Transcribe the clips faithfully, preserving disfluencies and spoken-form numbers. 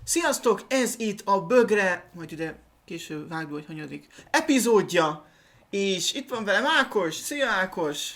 Sziasztok, ez itt a Bögre, majd ide később vágva, hogy hanyadik epizódja, és itt van velem Ákos. Szia Ákos!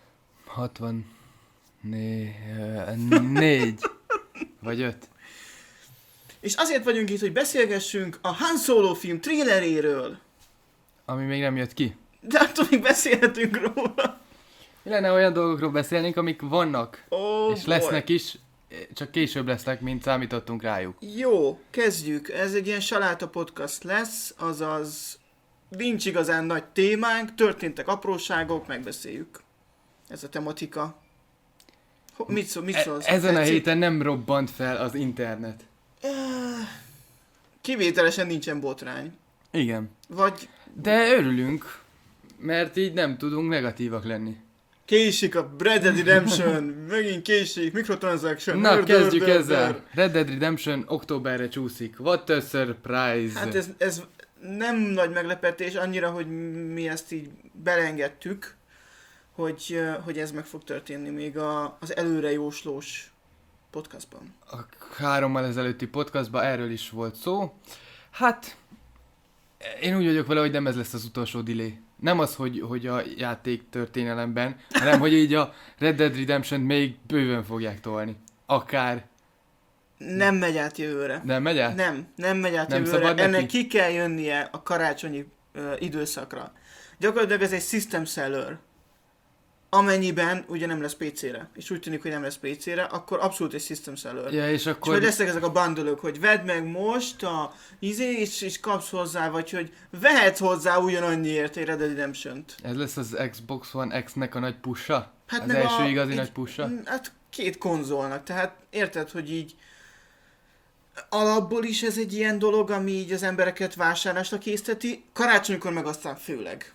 hatvannégy vagy öt. És azért vagyunk itt, hogy beszélgessünk a Han Solo film traileréről. Ami még nem jött ki. De attól még beszélhetünk róla. Mi lenne olyan dolgokról beszélnénk, amik vannak, Oh, és lesznek is, csak később lesznek, mint számítottunk rájuk. Jó, kezdjük. Ez egy ilyen saláta podcast lesz, azaz nincs igazán nagy témánk, történtek apróságok, megbeszéljük. Ez a tematika. Ho, mit szól, mit szólsz? E- ezen a Tetszik? héten nem robbant fel az internet. Kivételesen nincsen botrány. Igen. Vagy De örülünk, mert így nem tudunk negatívak lenni. késik a Red Dead Redemption, megint késik, microtransaction. Na, murder, kezdjük murder. ezzel. Red Dead Redemption októberre csúszik. What a surprise! Hát ez, ez nem nagy meglepetés, annyira, hogy mi ezt így belengedtük, hogy, eh, hogy ez meg fog történni még a, az előre jóslós podcastban. A hárommal ezelőtti podcastban erről is volt szó. Hát, én úgy vagyok vele, hogy nem ez lesz az utolsó delay. Nem az, hogy, hogy a játék történelemben, hanem hogy így a Red Dead Redemption még bőven fogják tolni. Akár. Nem megy át jövőre. Nem megy át? Nem, nem megy át Nem jövőre. szabad Ennek neki? ki kell jönnie a karácsonyi uh, időszakra. Gyakorlatilag ez egy system seller. Amennyiben ugye nem lesz pé cére, és úgy tűnik, hogy nem lesz pé cére, akkor abszolút egy system seller. Ja, és És akkor... hogy lesznek ezek a bundle-ök, hogy vedd meg most a izé, és, és kapsz hozzá, vagy hogy vehetsz hozzá ugyanannyiért egy Red Dead Redemption-t. Ez lesz az Xbox One X-nek a nagy pusha? Hát az meg első a, igazi így, nagy pusha? Hát két konzolnak, tehát érted, hogy így alapból is ez egy ilyen dolog, ami így az embereket vásárlásra készteti, karácsonykor meg aztán főleg.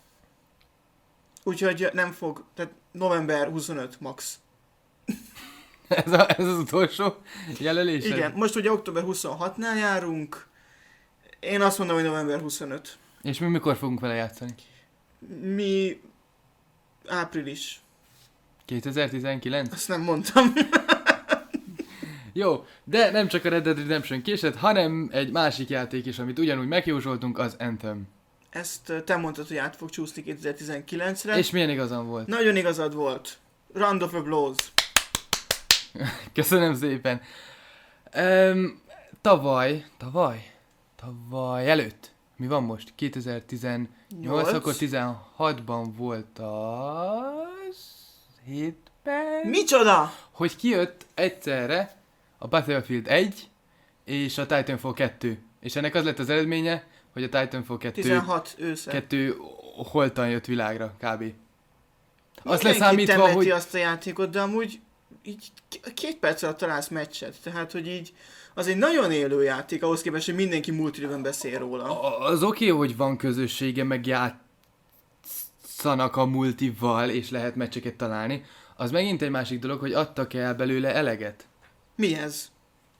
Úgyhogy nem fog, tehát november huszonöt max. ez, a, ez az utolsó jelölés? Igen, most ugye október huszonhatnál járunk, én azt mondom, hogy november huszonöt. És mi mikor fogunk vele játszani? Mi április. kétezer-tizenkilenc? Azt nem mondtam. Jó, de nem csak a Red Dead Redemption késett, hanem egy másik játék is, amit ugyanúgy megjósoltunk, az Anthem. Ezt te mondtad, hogy át fog csúszni kétezer-tizenkilencre. És milyen igazam volt? Nagyon igazad volt. Round of applause. Köszönöm szépen. Um, tavaly, tavaly, tavaly előtt, mi van most? kétezer-tizennyolc, Nyolc. akkor tizenhatban volt az... hétben? Micsoda? Hogy kijött egyszerre a Battlefield egy és a Titanfall kettő. És ennek az lett az eredménye, hogy a Titanfall kettő, tizenhat ősze. kettő holtan jött világra, kb. Azt Mindenki leszámítva, temeti hogy... azt a játékot, de amúgy így k- két perc alatt találsz meccset. Tehát, hogy így az egy nagyon élő játék, ahhoz képest, hogy mindenki multiben beszél róla. A- Az oké, okay, hogy van közössége, meg játszanak a multival, és lehet meccseket találni. Az megint egy másik dolog, hogy adtak el belőle eleget. Mi ez?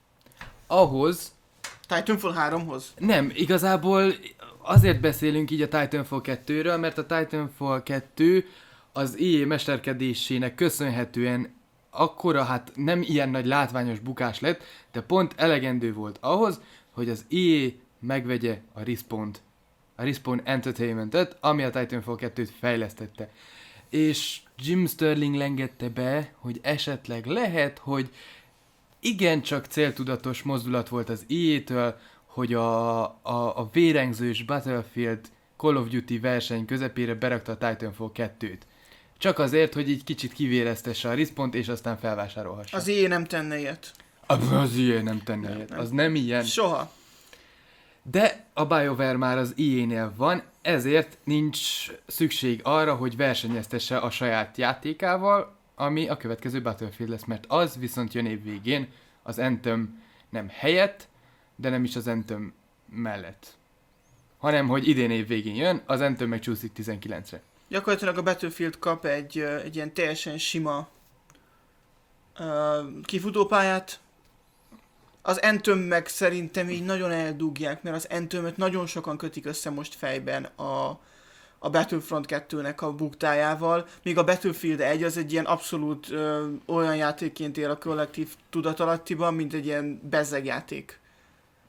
Ahhoz, Titanfall háromhoz? nem, igazából azért beszélünk így a Titanfall kettőről, mert a Titanfall kettő az i á mesterkedésének köszönhetően akkora, hát nem ilyen nagy látványos bukás lett, de pont elegendő volt ahhoz, hogy az i á megvegye a Respawn-t, a Respawn Entertainmentet, ami a Titanfall kettőt fejlesztette. És Jim Sterling lengette be, hogy esetleg lehet, hogy igencsak céltudatos mozdulat volt az i á-től, hogy a, a, a vérengzős Battlefield Call of Duty verseny közepére berakta a Titanfall kettőt. Csak azért, hogy így kicsit kivéreztesse a Respawn-t, és aztán felvásárolhassa. Az i á nem tenne ilyet. Az, az i á nem tenne ilyet. nem. Az nem ilyen. Soha. De a BioWare már az i á-nél van, ezért nincs szükség arra, hogy versenyeztesse a saját játékával, ami a következő Battlefield lesz, mert az viszont jön év végén, az Anthem nem helyett, de nem is az Anthem mellett. Hanem, hogy idén év végén jön, az Anthem meg csúszik tizenkilencre. Gyakorlatilag a Battlefield kap egy, ö, egy ilyen teljesen sima uh, kifutópályát. Az Anthem meg szerintem így nagyon eldugják, mert az Anthemöt nagyon sokan kötik össze most fejben a, a Battlefront kettőnek a buktájával, míg a Battlefield egy az egy ilyen abszolút ö, olyan játékként él a kollektív tudatalattiban, mint egy ilyen bezzeg játék.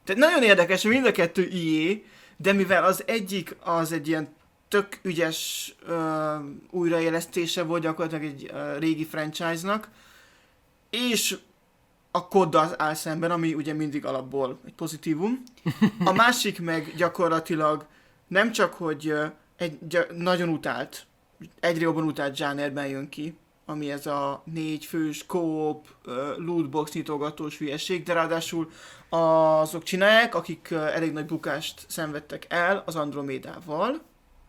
Tehát nagyon érdekes, mind a kettő í á, de mivel az egyik az egy ilyen tök ügyes uh, újraélesztése volt gyakorlatilag egy uh, régi franchise-nak, és a koddal áll szemben, ami ugye mindig alapból egy pozitívum. A másik meg gyakorlatilag nem csak, hogy uh, egy gy- nagyon utált, egyre jobban utált zsánerben jön ki, ami ez a négy fős co-op, uh, lootbox nyitogatós hülyeség, de ráadásul azok csinálják, akik uh, elég nagy bukást szenvedtek el az Andromédával.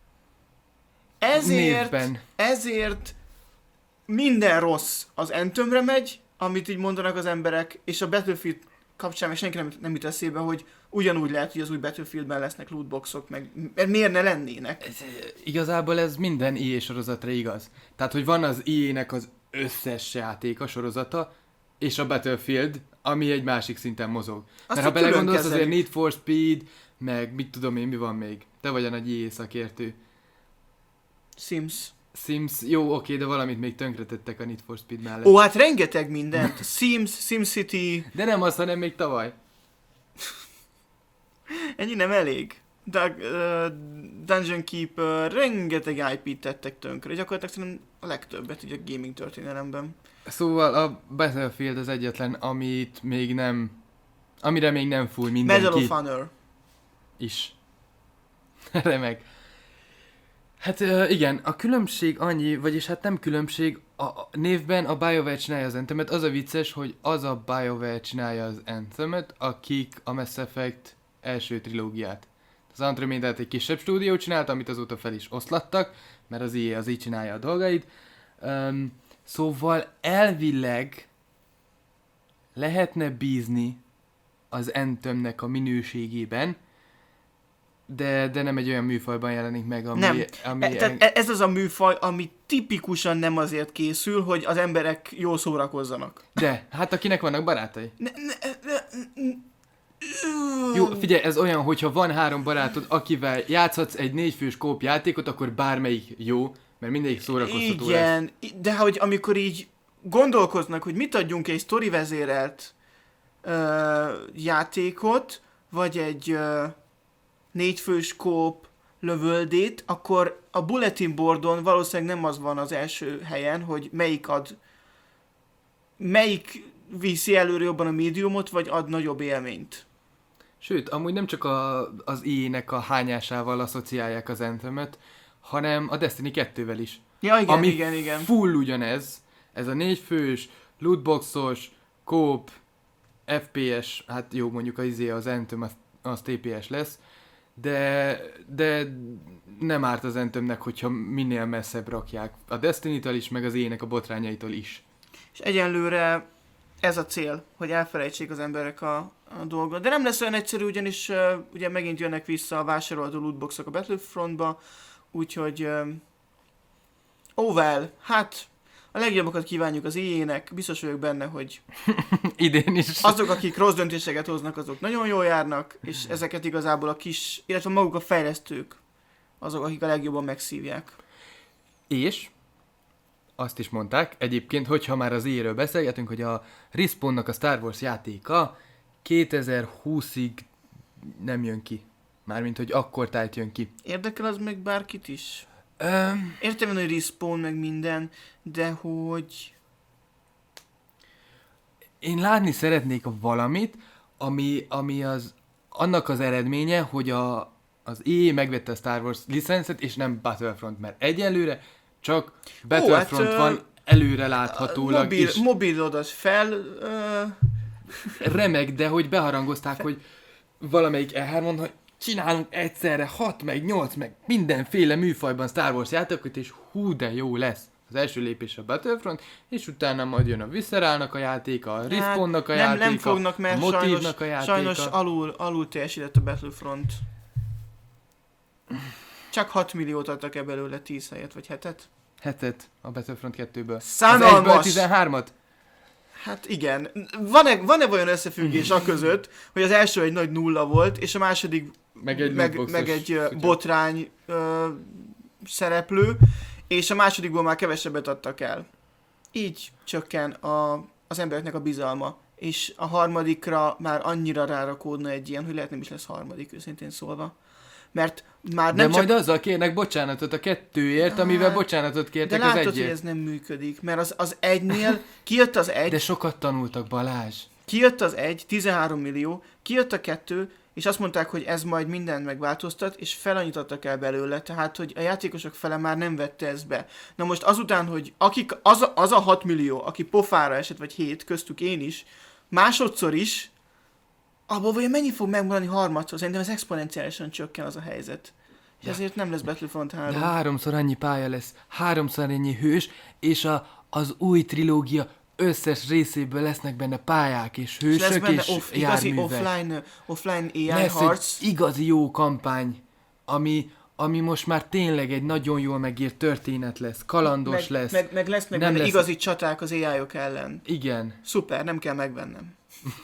Ezért, Névben. ezért minden rossz az Anthemre megy, amit így mondanak az emberek, és a Battlefield kapcsán meg senki nem, nem jut eszébe, hogy ugyanúgy lehet, hogy az új Battlefieldben lesznek lootboxok, meg mert miért ne lennének? Ez, igazából ez minden í á sorozatra igaz. Tehát, hogy van az í á-nek az összes játéka sorozata, és a Battlefield, ami egy másik szinten mozog. Azt Mert ha külön belegondolsz, kezelik. azért Need for Speed, meg mit tudom én, mi van még. Te vagy a nagy í á szakértő. Sims. Sims, jó, oké, de valamit még tönkretettek a Need for Speed mellett. Ó, hát rengeteg mindent. Sims, SimCity, De nem az, hanem még tavaly. ennyi nem elég. Dun- uh, Dungeon Keeper, rengeteg í pét tettek tönkre. Gyakorlatilag szerintem a legtöbbet így a gaming történelemben. Szóval a Battlefield az egyetlen, amit még nem... Amire még nem fúj mindenki. Medal of Honor. Is. Remek. Hát uh, igen, a különbség annyi, vagyis hát nem különbség, a, a névben a BioWare csinálja az Anthemet, az a vicces, hogy az a BioWare csinálja az Anthemet, akik a Mass Effect első trilógiát. Az Andromedát egy kisebb stúdió csinált, amit azóta fel is oszlattak, mert az í á az így csinálja a dolgait. Um, szóval elvileg lehetne bízni az Anthemnek a minőségében, de, de nem egy olyan műfajban jelenik meg, ami... Nem. ami E, tehát e- ez az a műfaj, ami tipikusan nem azért készül, hogy az emberek jól szórakozzanak. De, hát akinek vannak barátai. Ne, ne, ne, ne, Jó, figyelj, ez olyan, hogyha van három barátod, akivel játszhatsz egy négyfős kóp játékot, akkor bármelyik jó, mert mindegyik szórakoztató lesz. Igen, de hogy amikor így gondolkoznak, hogy mit adjunk egy sztori vezérelt uh, játékot, vagy egy uh, négyfős kóp lövöldét, akkor a bulletin boardon valószínűleg nem az van az első helyen, hogy melyik ad, melyik viszi előre jobban a médiumot, vagy ad nagyobb élményt. Sőt, amúgy nem csak a, az í á-nek a hányásával asszociálják az Anthemet, hanem a Destiny kettővel is. Ja, igen, ami igen, igen. full ugyanez, ez a négyfős, lootboxos, kóp, ef pé es, hát jó, mondjuk az izé, az Anthem, az, az té pé es lesz, de, de nem árt az Anthemnek, hogyha minél messzebb rakják a Destiny-től is, meg az í á-nek a botrányaitól is. És egyenlőre ez a cél, hogy elfelejtsék az emberek a, a dolgot. De nem lesz olyan egyszerű, ugyanis uh, ugye megint jönnek vissza a vásárolható lootboxok a Battlefrontba, úgyhogy um, oh well, hát a legjobbakat kívánjuk az í á-nek, biztos vagyok benne, hogy Idén is. azok, akik rossz döntéseket hoznak, azok nagyon jól járnak, és ezeket igazából a kis, illetve maguk a fejlesztők, azok, akik a legjobban megszívják. És azt is mondták, egyébként, hogyha már az í á-ről beszélgetünk, hogy a Respawnnak a Star Wars játéka kétezer-húszig nem jön ki. Mármint, hogy akkor tájt jön ki. Érdekel az meg bárkit is? Öm, Értem, hogy Respawn meg minden, de hogy... én látni szeretnék valamit, ami, ami az, annak az eredménye, hogy a, az í á megvette a Star Wars licencet, és nem Battlefront, mert egyelőre csak Battlefront hát, van előre láthatólag mobil, is. mobilod az fel... Uh, Remek, de hogy beharangozták, hogy valamelyik E három, hogy csinálunk egyszerre hat, meg nyolc, meg mindenféle műfajban Star Wars játékokat, és hú, de jó lesz. Az első lépés a Battlefront, és utána majd jön a Visceralnak a játéka, a Respawnnak a nem, játéka, nem fognak, mert a sajnos, Motive-nak a játéka. sajnos alul, alul teljesített a Battlefront. Csak hat milliót adtak e belőle, tíz helyet, vagy hetet? Hetet a Battlefront kettőből. Az Szánalmas! egyből tizenhármat? Hát igen. Van-e, van-e olyan összefüggés a között, hogy az első egy nagy nulla volt, és a második Meg egy, meg, meg egy uh, botrány uh, szereplő, és a másodikból már kevesebbet adtak el. Így csökken a, az embereknek a bizalma. és a harmadikra már annyira rárakódna egy ilyen, hogy lehet nem is lesz harmadik, őszintén szólva. Mert már de nem majd csak... azzal kérnek bocsánatot a kettőért, amivel Hát, bocsánatot De kértek az látod, hogy egyért. ez nem működik, mert az, az egynél kijött az egy, De sokat tanultak, Balázs. kijött az egy, tizenhárom millió, kijött a kettő, és azt mondták, hogy ez majd mindent megváltoztat, és felanyítottak el belőle, tehát, hogy a játékosok fele már nem vette ezt be. Na most azután, hogy akik, az, a, az a hat millió, aki pofára esett, vagy hét, köztük én is, másodszor is, abból vagy mennyi fog megmaradni harmadszor? Szerintem ez exponenciálisan csökken az a helyzet. És Ja. ezért nem lesz Battlefront három. De háromszor annyi pálya lesz, háromszor annyi hős, és a, az új trilógia összes részéből lesznek benne pályák, és És lesz hősök, benne és off, igazi járművek. offline, offline á i Lesz harc. egy igazi jó kampány, ami, ami most már tényleg egy nagyon jól megírt történet lesz, kalandos meg, lesz. Meg, meg lesznek Nem benne lesz- igazi csaták az á i-ok ellen. Igen. Szuper, nem kell megvennem.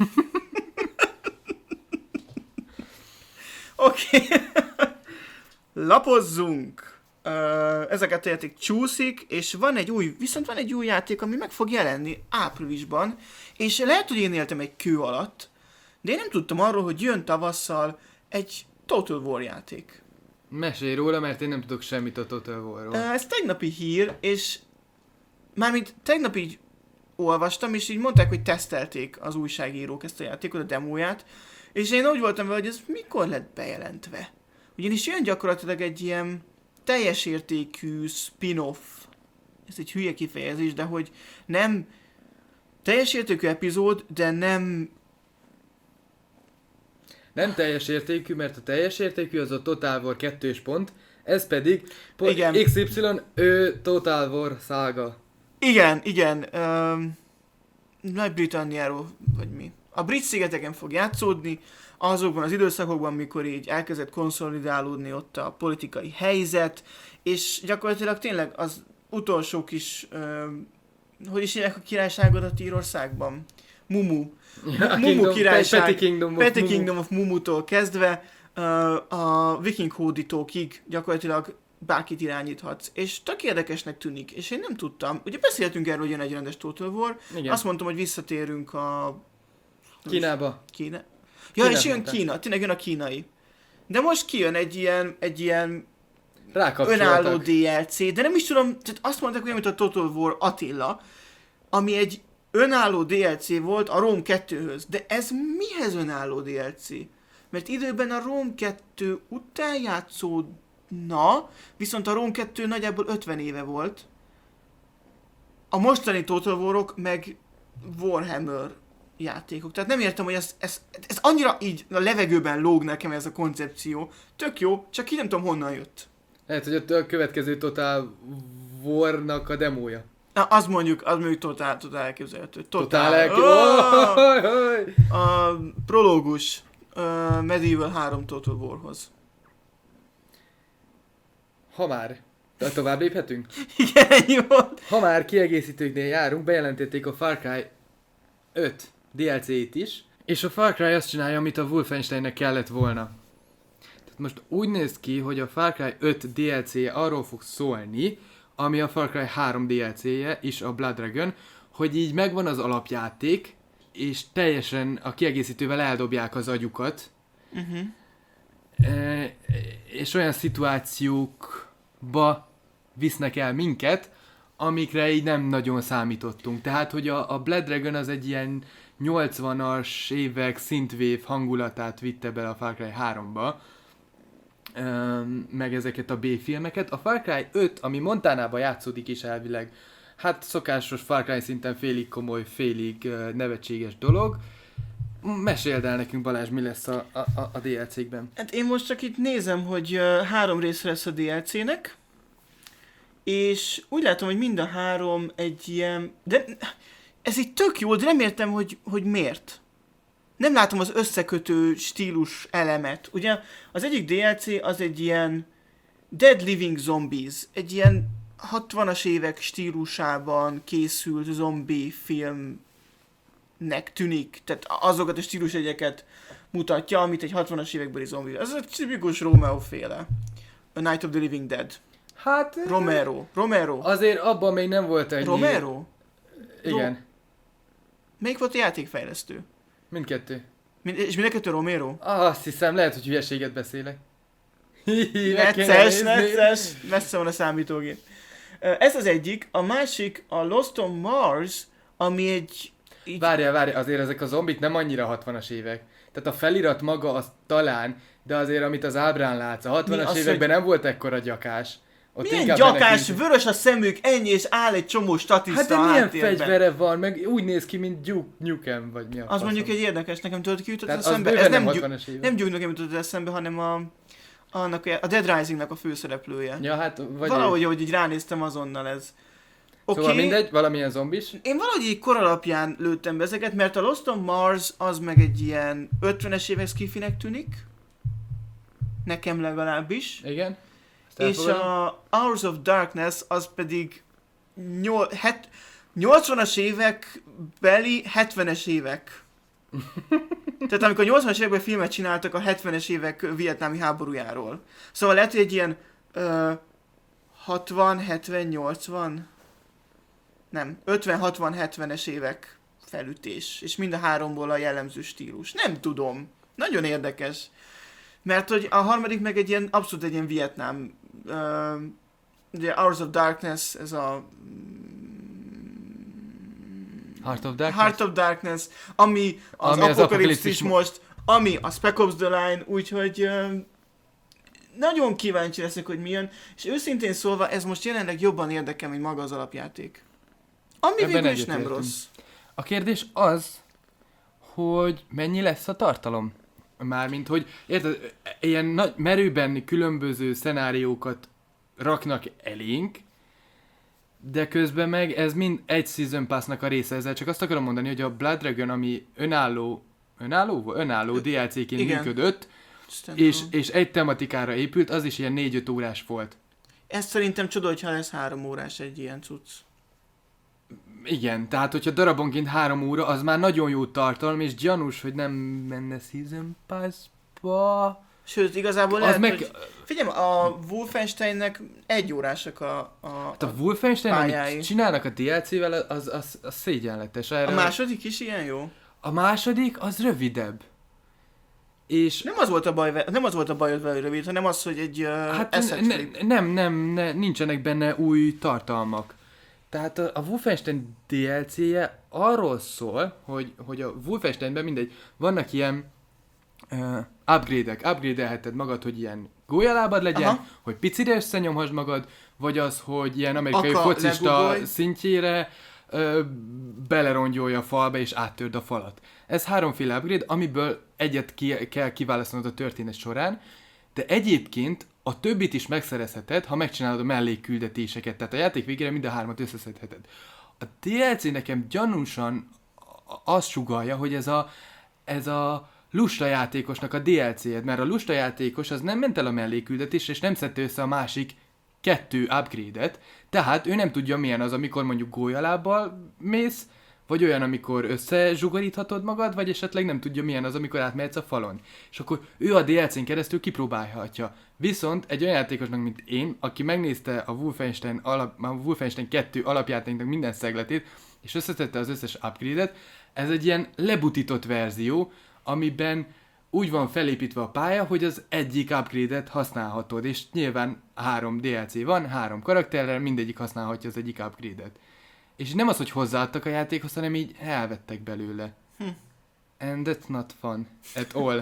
Oké. Okay. Lapozzunk. Uh, ezeket a játék csúszik, és van egy új, viszont van egy új játék, ami meg fog jelenni áprilisban, és lehet, hogy én éltem egy kő alatt, de én nem tudtam arról, hogy jön tavasszal egy Total War játék. Mesélj róla, mert én nem tudok semmit a Total War-ról. Uh, ez tegnapi hír, és mármint tegnap így olvastam, és így mondták, hogy tesztelték az újságírók ezt a játékot, a demóját, és én úgy voltam vele, hogy ez mikor lett bejelentve. Ugyanis jön gyakorlatilag egy ilyen teljes értékű spin-off, ez egy hülye kifejezés, de hogy nem teljes értékű epizód, de nem... Nem teljes értékű, mert a teljes értékű az a Total War kettős pont, ez pedig po- Igen. iksz ipszilon ő Total War szága. Igen, igen, um, Nagy-Britanniáról, vagy mi. A brit szigeteken fog játszódni, azokban az időszakokban, mikor így elkezdett konszolidálódni ott a politikai helyzet, és gyakorlatilag tényleg az utolsó kis, um, hogy is hívják a királyságodat Írországban? Mumu. Ja, Mumu Kingdom- királyság. Petty Kingdom of Petty Mumu. Kingdom of Mumutól kezdve uh, a viking hódítókig gyakorlatilag bárkit irányíthatsz. És tök érdekesnek tűnik, és én nem tudtam. Ugye beszéltünk erről, hogy jön egy rendes Total War. Igen. Azt mondtam, hogy visszatérünk a... Kínába. Kína. Ja, Kínát és jön mondták. Kína, tényleg jön a kínai. De most kijön egy ilyen, egy ilyen Rákapcsoltak. önálló dé el cé, de nem is tudom, tehát azt mondták, hogy mint a Total War Attila, ami egy önálló dé el cé volt a Rome kettőhöz. De ez mihez önálló dé el cé? Mert időben a Rome kettő után játszódna, viszont a Rome kettő nagyjából ötven éve volt. A mostani Total War-ok meg Warhammer játékok. Tehát nem értem, hogy ez, ez, ez annyira így a levegőben lóg nekem ez a koncepció. Tök jó, csak így nem tudom honnan jött. Lehet, hogy a következő Total War-nak a demója. Na, az mondjuk, az mondjuk totál, totál elképzelhető. Totál elké... Oh! Oh! A prológus uh, Medieval három Total Warhoz. Ha már, de tovább léphetünk? Igen, ennyi volt. Ha már kiegészítőknél járunk, bejelentették a Far Cry öt dé el cé-t is, és a Far Cry azt csinálja, amit a Wolfensteinnek kellett volna. Tehát most úgy néz ki, hogy a Far Cry öt dé el cé arról fog szólni, ami a Far Cry három dé el cé-je is, a Blood Dragon, hogy így megvan az alapjáték, és teljesen a kiegészítővel eldobják az agyukat, Uh-huh. e, és olyan szituációkba visznek el minket, amikre így nem nagyon számítottunk. Tehát, hogy a, a Blood Dragon az egy ilyen nyolcvanas évek synthwave hangulatát vitte bele a Far Cry háromba, Üm, meg ezeket a B-filmeket. A Far Cry öt, ami Montanában játszódik is elvileg, hát szokásos Far Cry szinten félig komoly, félig uh, nevetséges dolog. Meséld el nekünk, Balázs, mi lesz a, a, a- a dé el cé-kben. Hát én most csak itt nézem, hogy uh, három rész lesz a dé el cé-nek, és úgy látom, hogy mind a három egy ilyen... De ez így tök jó, de nem értem, hogy, hogy miért. Nem látom az összekötő stílus elemet. Ugye az egyik dé el cé az egy ilyen Dead Living Zombies, egy ilyen hatvanas évek stílusában készült zombi filmnek tűnik. Tehát azokat a stílusjegyeket mutatja, amit egy hatvanas évekbeli zombi. Ez egy tipikus Romero féle. A Night of the Living Dead. Hát... Romero. Romero. Azért abban még nem volt ennyi... Romero? Igen. Melyik volt a játékfejlesztő? Mindkettő. Mind, és mind a kettő Romero? Ah, azt hiszem, lehet, hogy hülyeséget beszélek. Necces, necces, messze van a számítógép. Ez az egyik, a másik a Lost on Mars, ami egy... Így... Várjál, várjál, azért ezek a zombik nem annyira hatvanas évek. Tehát a felirat maga az talán, de azért amit az ábrán látsz, a hatvanas az, években hogy... nem volt ekkora gyakás. Ott milyen inkább gyakás, menekült... vörös a szemük, ennyi, és áll egy csomó statiszta hát de a milyen háttérben. fegyvere van, meg úgy néz ki, mint Duke Nukem, vagy mi a Az faszom. mondjuk egy érdekes, nekem tudod ki jutott Tehát eszembe? az Ez nem, hatvanas Duke, évek. nem Duke Nukem jutott eszembe, hanem a, annak, a Dead Risingnak a főszereplője. Ja, hát vagy valahogy, ahogy így ránéztem, azonnal ez. Okay. Szóval mindegy, valamilyen zombis. Én valahogy így kor alapján lőttem be ezeket, mert a Lost on Mars az meg egy ilyen ötvenes évek skifinek tűnik. Nekem legalábbis. Igen. És a Hours of Darkness az pedig nyol, het, nyolcvanas évek beli hetvenes évek. Tehát amikor a nyolcvanas években filmet csináltak a hetvenes évek vietnámi háborújáról. Szóval lehet, hogy egy ilyen ö, hatvan, hetven, nyolcvan, nem, ötven, hatvan, hetvenes évek felütés. És mind a háromból a jellemző stílus. Nem tudom. Nagyon érdekes. Mert hogy a harmadik meg egy ilyen, abszolút egy ilyen Vietnám, uh, ugye Hours of Darkness, ez a Heart of Darkness, Heart of Darkness, ami az ami Apokalipszis most, ami a Spec Ops The Line, úgyhogy uh, nagyon kíváncsi leszek, hogy milyen, és őszintén szólva ez most jelenleg jobban érdekel, mint maga az alapjáték. Ami ebben végül is nem rossz. A kérdés az, hogy mennyi lesz a tartalom? Mármint, hogy érted, ilyen nagy, merőben különböző szenáriókat raknak elénk, de közben meg ez mind egy Season Pass-nak a része. Ezzel csak azt akarom mondani, hogy a Blood Dragon, ami önálló, önálló? Önálló dé el cé-ként igen. működött, és, és egy tematikára épült, az is ilyen négy-öt órás volt. Ez szerintem csoda, hogyha lesz három órás egy ilyen cucc. Igen, tehát hogyha darabonként három óra, az már nagyon jó tartalom, és gyanús, hogy nem menne Season Pass-ba. Sőt, igazából az lehet, meg... hogy... Figyelj, a Wolfensteinnek egy órásak a, a, hát a Wolfenstein, pályái. amit csinálnak a dé el cé-vel, az, az, az szégyenletes. Erre A második is ilyen jó? A második az rövidebb. És... Nem az volt a baj, nem az volt a baj, hogy rövid, hanem az, hogy egy uh, hát asset ne, flip. nem, nem, ne, nincsenek benne új tartalmak. Tehát a, a Wolfenstein dé el cé-je arról szól, hogy, hogy a Wolfensteinben mindegy, vannak ilyen uh, upgrade-ek, upgrade-elheted magad, hogy ilyen gólyalábad legyen, aha, hogy picire összenyomhass magad, vagy az, hogy ilyen amerikai Aka, focista legugolj. szintjére uh, belerongyolja a falba és áttörd a falat. Ez háromféle upgrade, amiből egyet ki, kell kiválasztanod a történet során, de egyébként a többit is megszerezheted, ha megcsinálod a mellékküldetéseket, tehát a játék végére mind a hármat összeszedheted. A dé el cé nekem gyanúsan azt sugallja, hogy ez a, ez a lusta játékosnak a dé el cé-jed, mert a lusta játékos az nem ment el a mellékküldetésre, és nem szedte össze a másik kettő upgrade-et, tehát ő nem tudja milyen az, amikor mondjuk gólyalábbal mész, vagy olyan, amikor összezsugoríthatod magad, vagy esetleg nem tudja milyen az, amikor átmehetsz a falon. És akkor ő a dé el cén keresztül kipróbálhatja. Viszont egy olyan játékosnak, mint én, aki megnézte a Wolfenstein, alap, a Wolfenstein kettő alapjátéknak minden szegletét, és összetette az összes upgrade-et, ez egy ilyen lebutított verzió, amiben úgy van felépítve a pálya, hogy az egyik upgrade-et használhatod, és nyilván három dé el cé van, három karakterrel, mindegyik használhatja az egyik upgrade-et. És nem az, hogy hozzáadtak a játékhoz, hanem így elvettek belőle. Hm. And that's not fun at all.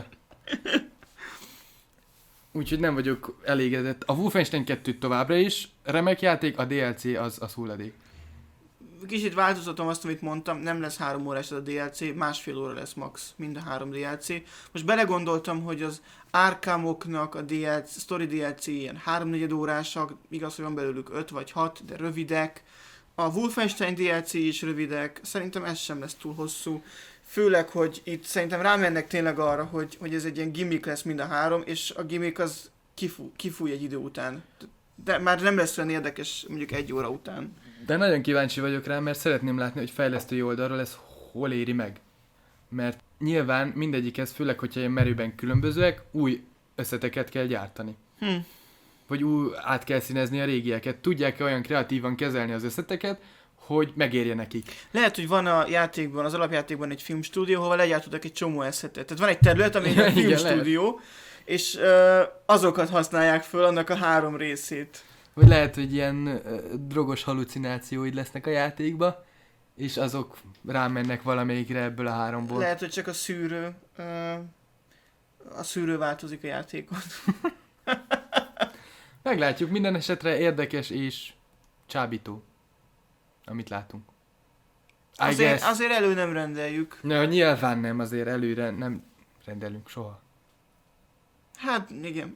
Úgyhogy nem vagyok elégedett. A Wolfenstein kettő továbbra is remek játék, a dé el cé az, az hulladék. Kicsit változtatom azt, amit mondtam, nem lesz három órás ez a dé el cé, másfél óra lesz max, mind a három dé el cé. Most belegondoltam, hogy az Arkhamoknak a dé el cé, Story dé el cé ilyen háromnegyed órásak, igaz, hogy van belőlük öt vagy hat, de rövidek. A Wolfenstein dé el cé is rövidek, szerintem ez sem lesz túl hosszú. Főleg, hogy itt szerintem rámennek tényleg arra, hogy, hogy ez egy ilyen gimmick lesz mind a három, és a gimmick az kifú, kifúj egy idő után. De már nem lesz olyan érdekes mondjuk egy óra után. De nagyon kíváncsi vagyok rá, mert szeretném látni, hogy fejlesztői oldalról ez hol éri meg. Mert nyilván mindegyikhez, főleg, hogyha ilyen merőben különbözőek, új összeteket kell gyártani. Hm. Vagy új át kell színezni a régieket. Tudják-e olyan kreatívan kezelni az összeteket, hogy megérje nekik. Lehet, hogy van a játékban, az alapjátékban egy filmstúdió, hova legyártottak egy csomó eszetet. Tehát van egy terület, ami egy filmstúdió, és uh, azokat használják föl, annak a három részét. Vagy lehet, hogy ilyen uh, drogos halucinációid lesznek a játékba, és azok rámennek valamelyikre ebből a háromból. Lehet, hogy csak a szűrő, uh, a szűrő változik a játékon. Meglátjuk, minden esetre érdekes és csábító, amit látunk. Azért, azért elő nem rendeljük. Na, nyilván nem, azért előre nem rendelünk soha. Hát, igen.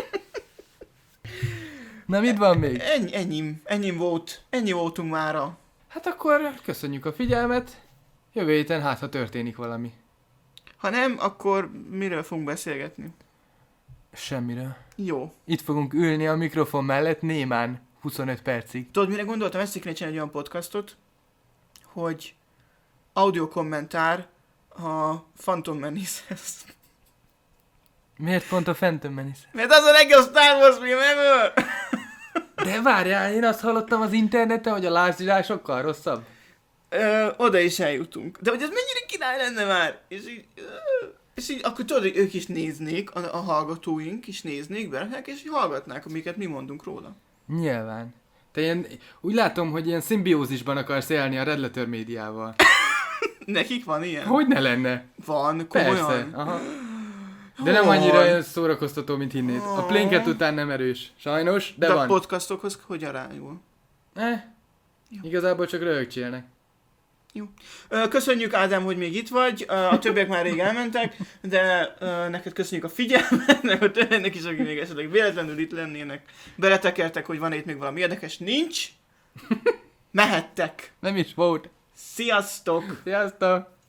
Na, mit van még? Ennyi, ennyi, ennyi volt, ennyi voltunk mára. Hát akkor köszönjük a figyelmet. Jövő héten hát, ha történik valami. Ha nem, akkor miről fogunk beszélgetni? Semmiről. Jó. Itt fogunk ülni a mikrofon mellett némán huszonöt percig. Tudod, mire gondoltam? Ezt kéne csinálni egy olyan podcastot, hogy audio kommentár a Phantom Menace-hez. Miért pont a Phantom Menace? Mert az a legjobb Star Wars film ever! De várjál, én azt hallottam az interneten, hogy a Last Jedi sokkal rosszabb. Ö, oda is eljutunk. De hogy ez mennyire király lenne már? És így, ö, és így akkor tudod, hogy ők is néznék, a, a hallgatóink is néznék, beraknák, és így hallgatnák, amiket mi mondunk róla. Nyilván. Te ilyen, úgy látom, hogy ilyen szimbiózisban akarsz élni a Red Letter médiával. Nekik van ilyen? Hogy ne lenne? Van, komolyan. Persze, aha. De nem annyira olyan szórakoztató, mint hinnéd. A Plinket után nem erős. Sajnos, de, de van. De a podcastokhoz hogyan rájul? Eh, igazából csak röhögcsélnek. Jó. Köszönjük, Ádám, hogy még itt vagy. A többiek már rég elmentek, de neked köszönjük a figyelmet, meg a többieknek is, akik még esetleg véletlenül itt lennének. Beletekertek, hogy van itt még valami érdekes. Nincs. Mehettek. Nem is volt. Sziasztok! Sziasztok!